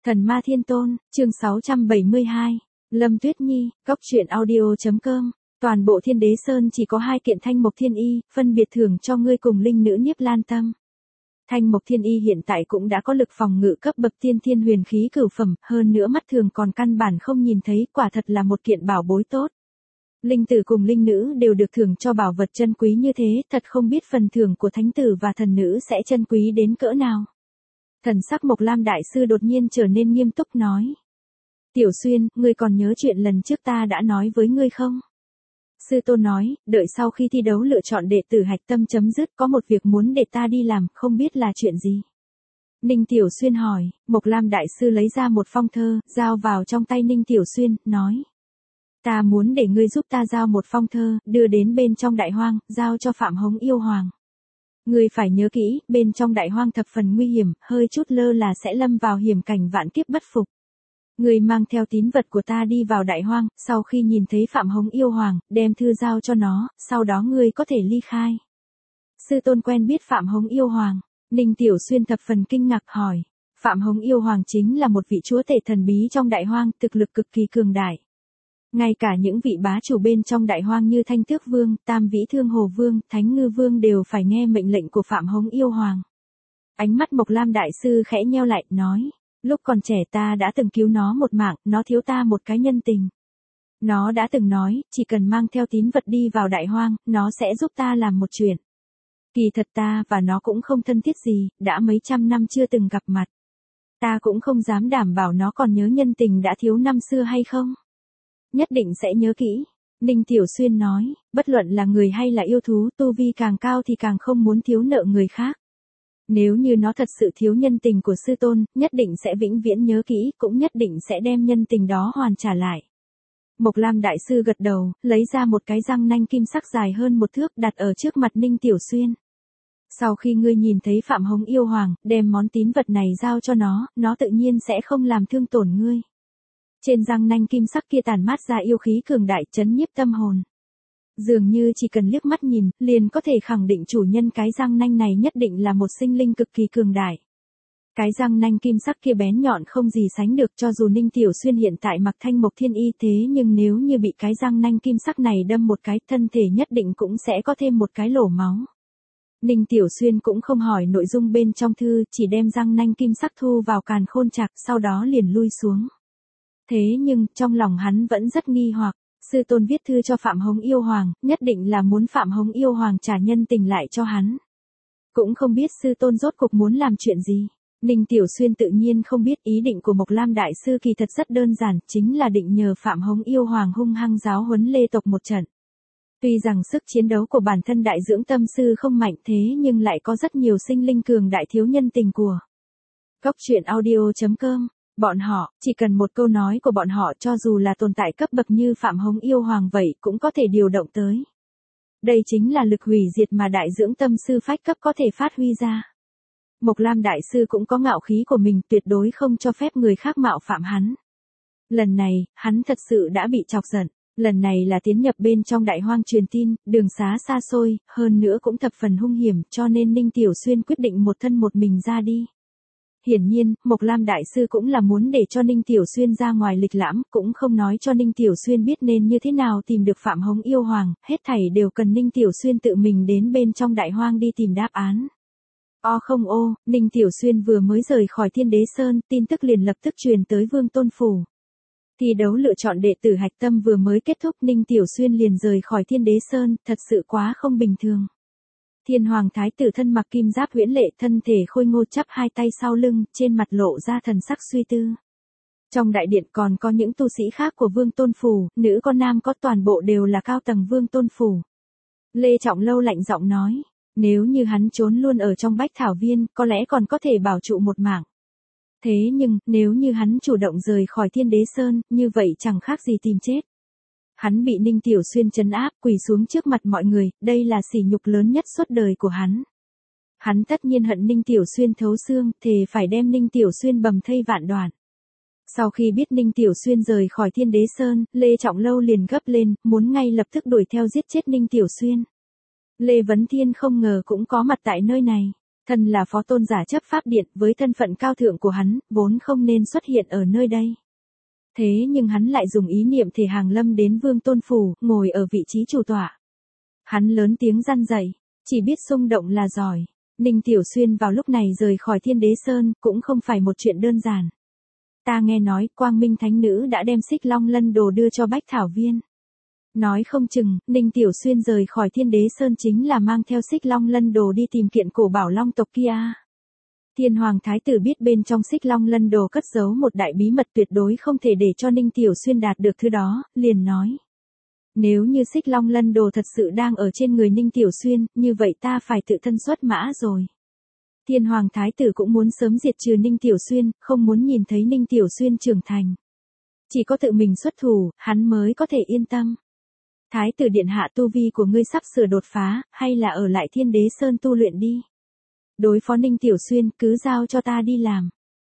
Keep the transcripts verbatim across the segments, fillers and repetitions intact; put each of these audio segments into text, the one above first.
Thần Ma Thiên Tôn, chương sáu trăm bảy mươi hai. Lâm Tuyết Nhi, Cốc Truyện Audio chấm com. Toàn bộ Thiên Đế Sơn chỉ có hai kiện Thanh Mộc Thiên Y, phân biệt thưởng cho ngươi cùng linh nữ Niếp Lan Tâm. Thanh Mộc Thiên Y hiện tại cũng đã có lực phòng ngự cấp bậc tiên thiên huyền khí cửu phẩm, hơn nữa mắt thường còn căn bản không nhìn thấy, quả thật là một kiện bảo bối tốt. Linh tử cùng linh nữ đều được thưởng cho bảo vật chân quý như thế, thật không biết phần thưởng của thánh tử và thần nữ sẽ chân quý đến cỡ nào. Thần sắc Mộc Lam đại sư đột nhiên trở nên nghiêm túc nói. Tiểu Xuyên, ngươi còn nhớ chuyện lần trước ta đã nói với ngươi không? Sư tôn nói, đợi sau khi thi đấu lựa chọn đệ tử hạch tâm chấm dứt, có một việc muốn để ta đi làm, không biết là chuyện gì. Ninh Tiểu Xuyên hỏi, Mộc Lam đại sư lấy ra một phong thơ, giao vào trong tay Ninh Tiểu Xuyên, nói. Ta muốn để ngươi giúp ta giao một phong thơ, đưa đến bên trong đại hoang, giao cho Phạm Hống Yêu Hoàng. Ngươi phải nhớ kỹ, bên trong đại hoang thập phần nguy hiểm, hơi chút lơ là sẽ lâm vào hiểm cảnh vạn kiếp bất phục. Ngươi mang theo tín vật của ta đi vào đại hoang, sau khi nhìn thấy Phạm Hống Yêu Hoàng, đem thư giao cho nó, sau đó ngươi có thể ly khai. Sư tôn quen biết Phạm Hống Yêu Hoàng, Ninh Tiểu Xuyên thập phần kinh ngạc hỏi. Phạm Hống Yêu Hoàng chính là một vị chúa tể thần bí trong đại hoang, thực lực cực kỳ cường đại. Ngay cả những vị bá chủ bên trong đại hoang như Thanh Tước Vương, Tam Vĩ Thương Hồ Vương, Thánh Ngư Vương đều phải nghe mệnh lệnh của Phạm Hống Yêu Hoàng. Ánh mắt Mộc Lam đại sư khẽ nheo lại, nói, lúc còn trẻ ta đã từng cứu nó một mạng, nó thiếu ta một cái nhân tình. Nó đã từng nói, chỉ cần mang theo tín vật đi vào đại hoang, nó sẽ giúp ta làm một chuyện. Kỳ thật ta và nó cũng không thân thiết gì, đã mấy trăm năm chưa từng gặp mặt. Ta cũng không dám đảm bảo nó còn nhớ nhân tình đã thiếu năm xưa hay không. Nhất định sẽ nhớ kỹ. Ninh Tiểu Xuyên nói, bất luận là người hay là yêu thú, tu vi càng cao thì càng không muốn thiếu nợ người khác. Nếu như nó thật sự thiếu nhân tình của sư tôn, nhất định sẽ vĩnh viễn nhớ kỹ, cũng nhất định sẽ đem nhân tình đó hoàn trả lại. Mộc Lam đại sư gật đầu, lấy ra một cái răng nanh kim sắc dài hơn một thước đặt ở trước mặt Ninh Tiểu Xuyên. Sau khi ngươi nhìn thấy Phạm Hống Yêu Hoàng, đem món tín vật này giao cho nó, nó tự nhiên sẽ không làm thương tổn ngươi. Trên răng nanh kim sắc kia tản mát ra yêu khí cường đại chấn nhiếp tâm hồn. Dường như chỉ cần liếc mắt nhìn, liền có thể khẳng định chủ nhân cái răng nanh này nhất định là một sinh linh cực kỳ cường đại. Cái răng nanh kim sắc kia bén nhọn không gì sánh được, cho dù Ninh Tiểu Xuyên hiện tại mặc Thanh Mộc Thiên Y thế nhưng nếu như bị cái răng nanh kim sắc này đâm một cái, thân thể nhất định cũng sẽ có thêm một cái lỗ máu. Ninh Tiểu Xuyên cũng không hỏi nội dung bên trong thư, chỉ đem răng nanh kim sắc thu vào càn khôn trạc, sau đó liền lui xuống. Thế nhưng, trong lòng hắn vẫn rất nghi hoặc, sư tôn viết thư cho Phạm Hống Yêu Hoàng, nhất định là muốn Phạm Hống Yêu Hoàng trả nhân tình lại cho hắn. Cũng không biết sư tôn rốt cuộc muốn làm chuyện gì. Ninh Tiểu Xuyên tự nhiên không biết ý định của Mộc Lam đại sư kỳ thật rất đơn giản, chính là định nhờ Phạm Hống Yêu Hoàng hung hăng giáo huấn Lê tộc một trận. Tuy rằng sức chiến đấu của bản thân đại dưỡng tâm sư không mạnh thế nhưng lại có rất nhiều sinh linh cường đại thiếu nhân tình của. Cốc Truyện Audio chấm com. Bọn họ, chỉ cần một câu nói của bọn họ cho dù là tồn tại cấp bậc như Phạm Hống Yêu Hoàng vậy cũng có thể điều động tới. Đây chính là lực hủy diệt mà đại dưỡng tâm sư phách cấp có thể phát huy ra. Mộc Lam đại sư cũng có ngạo khí của mình, tuyệt đối không cho phép người khác mạo phạm hắn. Lần này, hắn thật sự đã bị chọc giận. Lần này là tiến nhập bên trong đại hoang truyền tin, đường xá xa xôi, hơn nữa cũng thập phần hung hiểm, cho nên Ninh Tiểu Xuyên quyết định một thân một mình ra đi. Hiển nhiên, Mộc Lam đại sư cũng là muốn để cho Ninh Tiểu Xuyên ra ngoài lịch lãm, cũng không nói cho Ninh Tiểu Xuyên biết nên như thế nào tìm được Phạm Hống Yêu Hoàng, hết thảy đều cần Ninh Tiểu Xuyên tự mình đến bên trong đại hoang đi tìm đáp án. O không ô, Ninh Tiểu Xuyên vừa mới rời khỏi Thiên Đế Sơn, tin tức liền lập tức truyền tới Vương Tôn Phủ. Thi đấu lựa chọn đệ tử hạch tâm vừa mới kết thúc, Ninh Tiểu Xuyên liền rời khỏi Thiên Đế Sơn, thật sự quá không bình thường. Thiên Hoàng Thái tử thân mặc kim giáp huyễn lệ, thân thể khôi ngô chắp hai tay sau lưng, trên mặt lộ ra thần sắc suy tư. Trong đại điện còn có những tu sĩ khác của Vương Tôn Phủ, nữ có nam có, toàn bộ đều là cao tầng Vương Tôn Phủ. Lê Trọng Lâu lạnh giọng nói, nếu như hắn trốn luôn ở trong Bách Thảo Viên, có lẽ còn có thể bảo trụ một mạng. Thế nhưng, nếu như hắn chủ động rời khỏi Thiên Đế Sơn, như vậy chẳng khác gì tìm chết. Hắn bị Ninh Tiểu Xuyên trấn áp, quỳ xuống trước mặt mọi người, đây là sỉ nhục lớn nhất suốt đời của hắn. Hắn tất nhiên hận Ninh Tiểu Xuyên thấu xương, thề phải đem Ninh Tiểu Xuyên bầm thây vạn đoạn. Sau khi biết Ninh Tiểu Xuyên rời khỏi Thiên Đế Sơn, Lê Trọng Lâu liền gấp lên, muốn ngay lập tức đuổi theo giết chết Ninh Tiểu Xuyên. Lê Vấn Thiên không ngờ cũng có mặt tại nơi này. Thân là phó tôn giả chấp pháp điện, với thân phận cao thượng của hắn, vốn không nên xuất hiện ở nơi đây. Thế nhưng hắn lại dùng ý niệm thể hàng lâm đến Vương Tôn Phủ, ngồi ở vị trí chủ tọa. Hắn lớn tiếng răn dạy, chỉ biết xung động là giỏi. Ninh Tiểu Xuyên vào lúc này rời khỏi Thiên Đế Sơn, cũng không phải một chuyện đơn giản. Ta nghe nói, Quang Minh Thánh Nữ đã đem Xích Long Lân Đồ đưa cho Bách Thảo Viên. Nói không chừng, Ninh Tiểu Xuyên rời khỏi Thiên Đế Sơn chính là mang theo Xích Long Lân Đồ đi tìm kiện cổ bảo long tộc kia. Thiên Hoàng Thái Tử biết bên trong Xích Long Lân Đồ cất giấu một đại bí mật tuyệt đối không thể để cho Ninh Tiểu Xuyên đạt được thứ đó, liền nói. Nếu như Xích Long Lân Đồ thật sự đang ở trên người Ninh Tiểu Xuyên, như vậy ta phải tự thân xuất mã rồi. Thiên Hoàng Thái Tử cũng muốn sớm diệt trừ Ninh Tiểu Xuyên, không muốn nhìn thấy Ninh Tiểu Xuyên trưởng thành. Chỉ có tự mình xuất thủ, hắn mới có thể yên tâm. Thái tử điện hạ, tu vi của ngươi sắp sửa đột phá, hay là ở lại Thiên Đế Sơn tu luyện đi. Đối phó Ninh Tiểu Xuyên, cứ giao cho ta đi làm.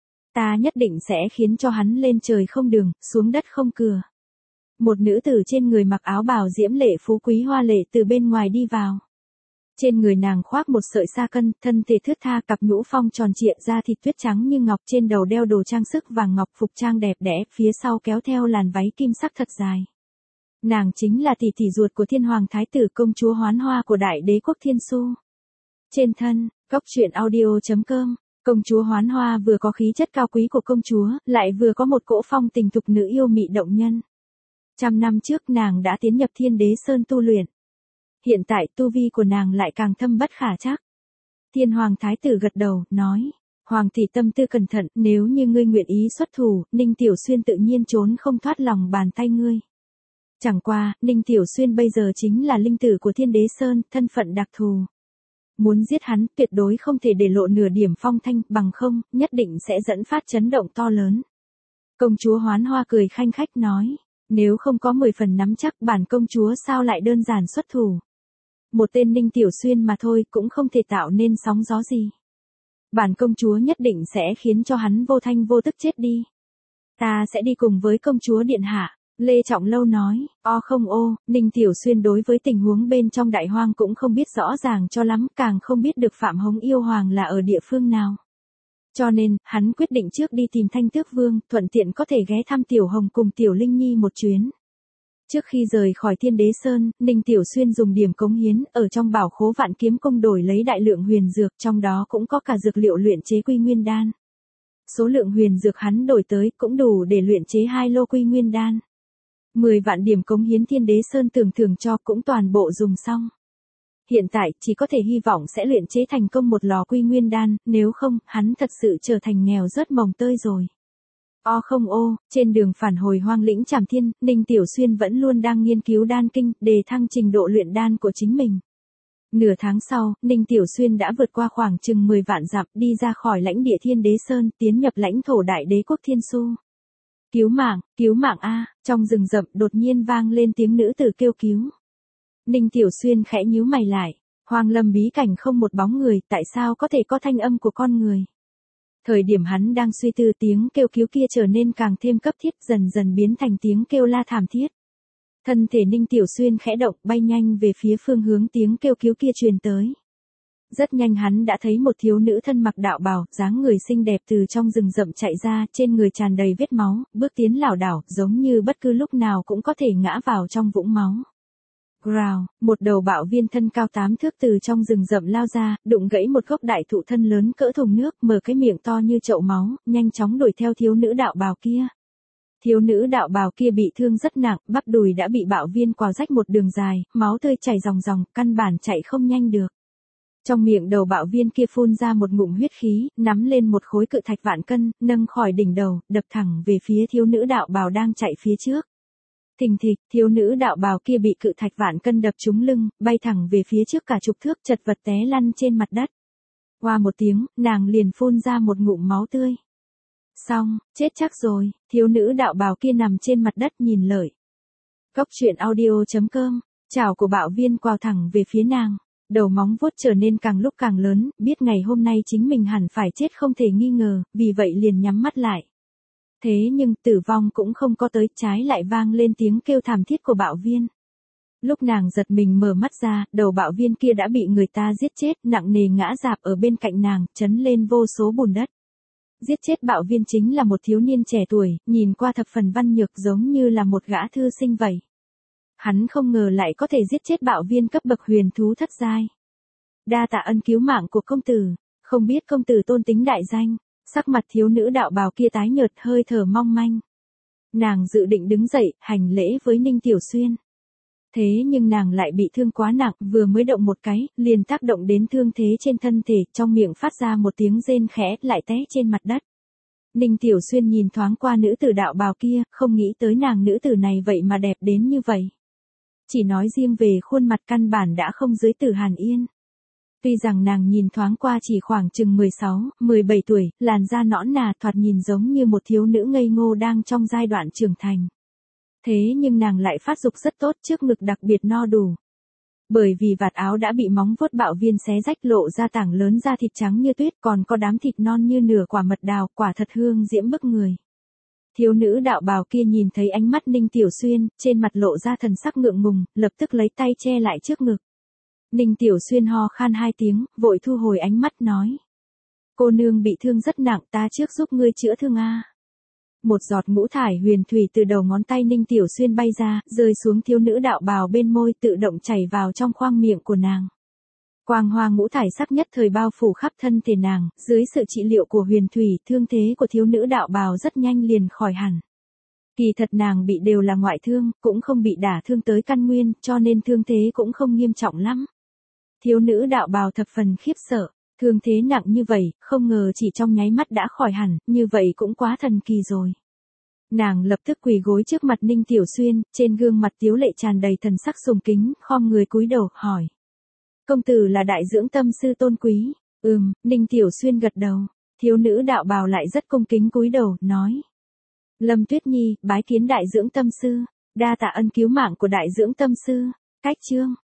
Ta nhất định sẽ khiến cho hắn lên trời không đường, xuống đất không cửa. Một nữ tử trên người mặc áo bào diễm lệ phú quý hoa lệ từ bên ngoài đi vào. Trên người nàng khoác một sợi sa cân, thân thể thướt tha, cặp nhũ phong tròn trịa, da thịt tuyết trắng như ngọc, trên đầu đeo đồ trang sức vàng ngọc, phục trang đẹp đẽ, phía sau kéo theo làn váy kim sắc thật dài. Nàng chính là tỷ tỷ ruột của Thiên Hoàng Thái Tử, công chúa Hoán Hoa của Đại Đế quốc Thiên Su. Trên thân, cốc truyện audio chấm com, công chúa Hoán Hoa vừa có khí chất cao quý của công chúa, lại vừa có một cỗ phong tình thục nữ yêu mị động nhân. Trăm năm trước nàng đã tiến nhập Thiên Đế Sơn tu luyện. Hiện tại tu vi của nàng lại càng thâm bất khả trắc. Thiên Hoàng Thái Tử gật đầu, nói. Hoàng tỷ tâm tư cẩn thận, nếu như ngươi nguyện ý xuất thủ, Ninh Tiểu Xuyên tự nhiên trốn không thoát lòng bàn tay ngươi. Chẳng qua, Ninh Tiểu Xuyên bây giờ chính là linh tử của Thiên Đế Sơn, thân phận đặc thù. Muốn giết hắn, tuyệt đối không thể để lộ nửa điểm phong thanh, bằng không, nhất định sẽ dẫn phát chấn động to lớn. Công chúa Hoán Hoa cười khanh khách nói, nếu không có mười phần nắm chắc, bản công chúa sao lại đơn giản xuất thủ. Một tên Ninh Tiểu Xuyên mà thôi cũng không thể tạo nên sóng gió gì. Bản công chúa nhất định sẽ khiến cho hắn vô thanh vô tức chết đi. Ta sẽ đi cùng với công chúa điện hạ. Lê Trọng Lâu nói, o không ô, Ninh Tiểu Xuyên đối với tình huống bên trong đại hoang cũng không biết rõ ràng cho lắm, càng không biết được Phạm Hống yêu hoàng là ở địa phương nào. Cho nên, hắn quyết định trước đi tìm Thanh Tước Vương, thuận tiện có thể ghé thăm Tiểu Hồng cùng Tiểu Linh Nhi một chuyến. Trước khi rời khỏi Thiên Đế Sơn, Ninh Tiểu Xuyên dùng điểm cống hiến, ở trong bảo khố Vạn Kiếm Cung đổi lấy đại lượng huyền dược, trong đó cũng có cả dược liệu luyện chế Quy Nguyên Đan. Số lượng huyền dược hắn đổi tới cũng đủ để luyện chế hai lô Quy Nguyên Đan. mười vạn điểm cống hiến Thiên Đế Sơn tưởng thưởng cho cũng toàn bộ dùng xong. Hiện tại, chỉ có thể hy vọng sẽ luyện chế thành công một lò Quy Nguyên Đan, nếu không, hắn thật sự trở thành nghèo rớt mồng tơi rồi. O không ô, trên đường phản hồi hoang lĩnh Trảm Thiên, Ninh Tiểu Xuyên vẫn luôn đang nghiên cứu đan kinh, đề thăng trình độ luyện đan của chính mình. Nửa tháng sau, Ninh Tiểu Xuyên đã vượt qua khoảng chừng mười vạn dặm, đi ra khỏi lãnh địa Thiên Đế Sơn, tiến nhập lãnh thổ Đại Đế quốc Thiên Su. Cứu mạng, cứu mạng a, trong rừng rậm đột nhiên vang lên tiếng nữ tử kêu cứu. Ninh Tiểu Xuyên khẽ nhíu mày lại, hoang lâm bí cảnh không một bóng người, tại sao có thể có thanh âm của con người? Thời điểm hắn đang suy tư, tiếng kêu cứu kia trở nên càng thêm cấp thiết, dần dần biến thành tiếng kêu la thảm thiết. Thân thể Ninh Tiểu Xuyên khẽ động, bay nhanh về phía phương hướng tiếng kêu cứu kia truyền tới. Rất nhanh hắn đã thấy một thiếu nữ thân mặc đạo bào, dáng người xinh đẹp từ trong rừng rậm chạy ra, trên người tràn đầy vết máu, bước tiến lảo đảo, giống như bất cứ lúc nào cũng có thể ngã vào trong vũng máu. Growl, một đầu bạo viên thân cao tám thước từ trong rừng rậm lao ra, đụng gãy một gốc đại thụ thân lớn cỡ thùng nước, mở cái miệng to như chậu máu, nhanh chóng đuổi theo thiếu nữ đạo bào kia. Thiếu nữ đạo bào kia bị thương rất nặng, bắp đùi đã bị bạo viên quào rách một đường dài, máu tươi chảy ròng ròng, căn bản chạy không nhanh được. Trong miệng đầu bạo viên kia phun ra một ngụm huyết khí, nắm lên một khối cự thạch vạn cân, nâng khỏi đỉnh đầu, đập thẳng về phía thiếu nữ đạo bào đang chạy phía trước. Thình thịch, thiếu nữ đạo bào kia bị cự thạch vạn cân đập trúng lưng, bay thẳng về phía trước cả chục thước, chật vật té lăn trên mặt đất. Qua một tiếng, nàng liền phun ra một ngụm máu tươi. Xong, chết chắc rồi, thiếu nữ đạo bào kia nằm trên mặt đất nhìn lợi. Cốc truyện audio chấm com, chảo của bạo viên quào thẳng về phía nàng. Đầu móng vuốt trở nên càng lúc càng lớn, biết ngày hôm nay chính mình hẳn phải chết không thể nghi ngờ, vì vậy liền nhắm mắt lại. Thế nhưng tử vong cũng không có tới, trái lại vang lên tiếng kêu thảm thiết của bạo viên. Lúc nàng giật mình mở mắt ra, đầu bạo viên kia đã bị người ta giết chết, nặng nề ngã rạp ở bên cạnh nàng, chấn lên vô số bùn đất. Giết chết bạo viên chính là một thiếu niên trẻ tuổi, nhìn qua thập phần văn nhược giống như là một gã thư sinh vậy. Hắn không ngờ lại có thể giết chết bạo viên cấp bậc huyền thú thất giai. Đa tạ ân cứu mạng của công tử, không biết công tử tôn tính đại danh. Sắc mặt thiếu nữ đạo bào kia tái nhợt, hơi thở mong manh. Nàng dự định đứng dậy, hành lễ với Ninh Tiểu Xuyên. Thế nhưng nàng lại bị thương quá nặng, vừa mới động một cái, liền tác động đến thương thế trên thân thể, trong miệng phát ra một tiếng rên khẽ, lại té trên mặt đất. Ninh Tiểu Xuyên nhìn thoáng qua nữ tử đạo bào kia, không nghĩ tới nàng nữ tử này vậy mà đẹp đến như vậy. Chỉ nói riêng về khuôn mặt căn bản đã không dưới Tử Hàn Yên. Tuy rằng nàng nhìn thoáng qua chỉ khoảng chừng mười sáu, mười bảy tuổi, làn da nõn nà thoạt nhìn giống như một thiếu nữ ngây ngô đang trong giai đoạn trưởng thành. Thế nhưng nàng lại phát dục rất tốt, trước ngực đặc biệt no đủ. Bởi vì vạt áo đã bị móng vuốt bạo viên xé rách lộ ra tảng lớn da thịt trắng như tuyết, còn có đám thịt non như nửa quả mật đào, quả thật hương diễm bức người. Thiếu nữ đạo bào kia nhìn thấy ánh mắt Ninh Tiểu Xuyên, trên mặt lộ ra thần sắc ngượng ngùng, lập tức lấy tay che lại trước ngực. Ninh Tiểu Xuyên ho khan hai tiếng, vội thu hồi ánh mắt nói. Cô nương bị thương rất nặng, ta trước giúp ngươi chữa thương a. Một giọt ngũ thải huyền thủy từ đầu ngón tay Ninh Tiểu Xuyên bay ra, rơi xuống thiếu nữ đạo bào bên môi, tự động chảy vào trong khoang miệng của nàng. Quang hoa ngũ thải sắc nhất thời bao phủ khắp thân thể nàng, dưới sự trị liệu của huyền thủy, thương thế của thiếu nữ đạo bào rất nhanh liền khỏi hẳn. Kỳ thật nàng bị đều là ngoại thương, cũng không bị đả thương tới căn nguyên, cho nên thương thế cũng không nghiêm trọng lắm. Thiếu nữ đạo bào thập phần khiếp sợ, thương thế nặng như vậy, không ngờ chỉ trong nháy mắt đã khỏi hẳn, như vậy cũng quá thần kỳ rồi. Nàng lập tức quỳ gối trước mặt Ninh Tiểu Xuyên, trên gương mặt tiếu lệ tràn đầy thần sắc sùng kính, khom người cúi đầu, hỏi. Công tử là đại dưỡng tâm sư tôn quý. Ừm, Ninh Tiểu Xuyên gật đầu, thiếu nữ đạo bào lại rất cung kính cúi đầu, nói. Lâm Tuyết Nhi, bái kiến đại dưỡng tâm sư, đa tạ ân cứu mạng của đại dưỡng tâm sư. Cách chương